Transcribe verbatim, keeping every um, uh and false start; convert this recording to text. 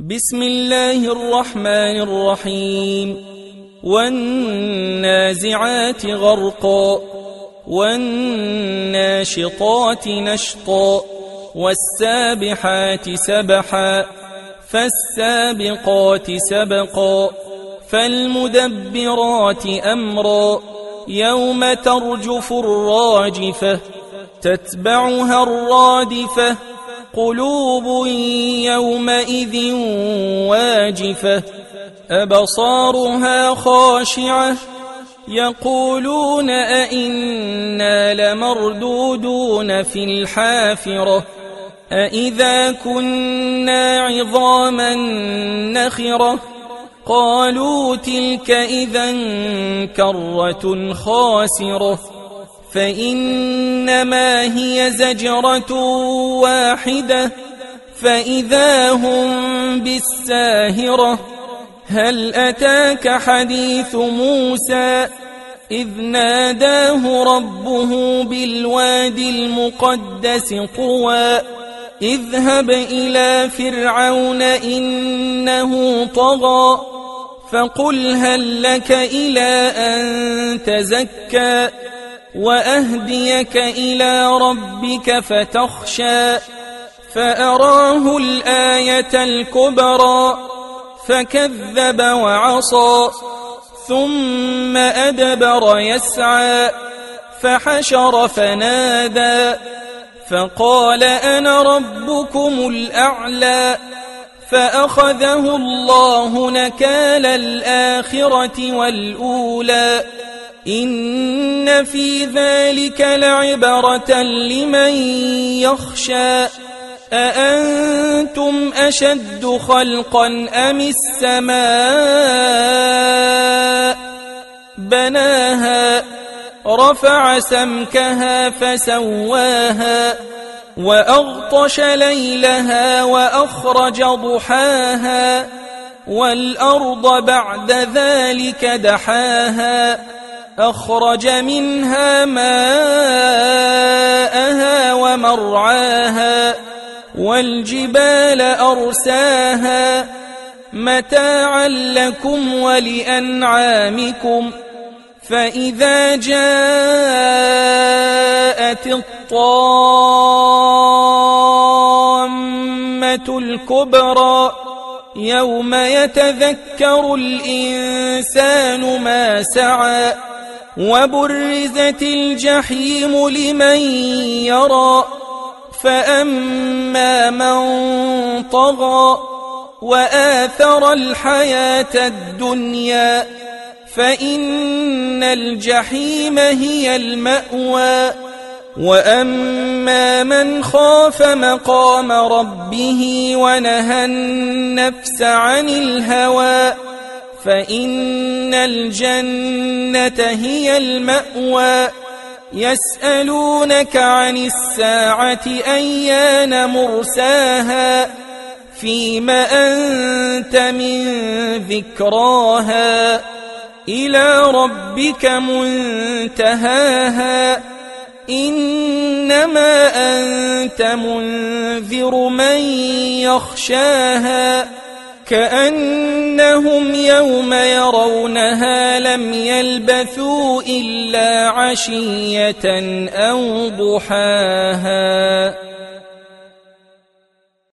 بسم الله الرحمن الرحيم والنازعات غرقا والناشطات نشطا والسابحات سبحا فالسابقات سبقا فالمدبرات أمرا يوم ترجف الراجفة تتبعها الرادفة قلوب يومئذ واجفة أبصارها خاشعة يقولون أئنا لمردودون في الحافرة أئذا كنا عظاما نخرة قالوا تلك إذا كرة خاسرة فإنما هي زجرة واحدة فإذا هم بالساهرة هل أتاك حديث موسى إذ ناداه ربه بالوادي المقدس طوى اذهب إلى فرعون إنه طغى فقل هل لك إلى أن تزكى وأهديك إلى ربك فتخشى فأراه الآية الكبرى فكذب وعصى ثم أدبر يسعى فحشر فنادى فقال أنا ربكم الأعلى فأخذه الله نكال الآخرة والأولى إن في ذلك لعبرة لمن يخشى أأنتم أشد خلقا أم السماء بناها رفع سمكها فسواها وأغطش ليلها وأخرج ضحاها والأرض بعد ذلك دحاها أخرج منها ماءها ومرعاها والجبال أرساها متاعا لكم ولأنعامكم فإذا جاءت الطامة الكبرى يوم يتذكر الإنسان ما سعى وبرزت الجحيم لمن يرى فأما من طغى وآثر الحياة الدنيا فإن الجحيم هي المأوى وأما من خاف مقام ربه ونهى النفس عن الهوى فإن الجنة هي المأوى يسألونك عن الساعة أيان مرساها فيم أنت من ذكراها إلى ربك منتهاها إنما أنت منذر من يخشاها كأنهم يوم يرونها لم يلبثوا إلا عشية أو ضحاها.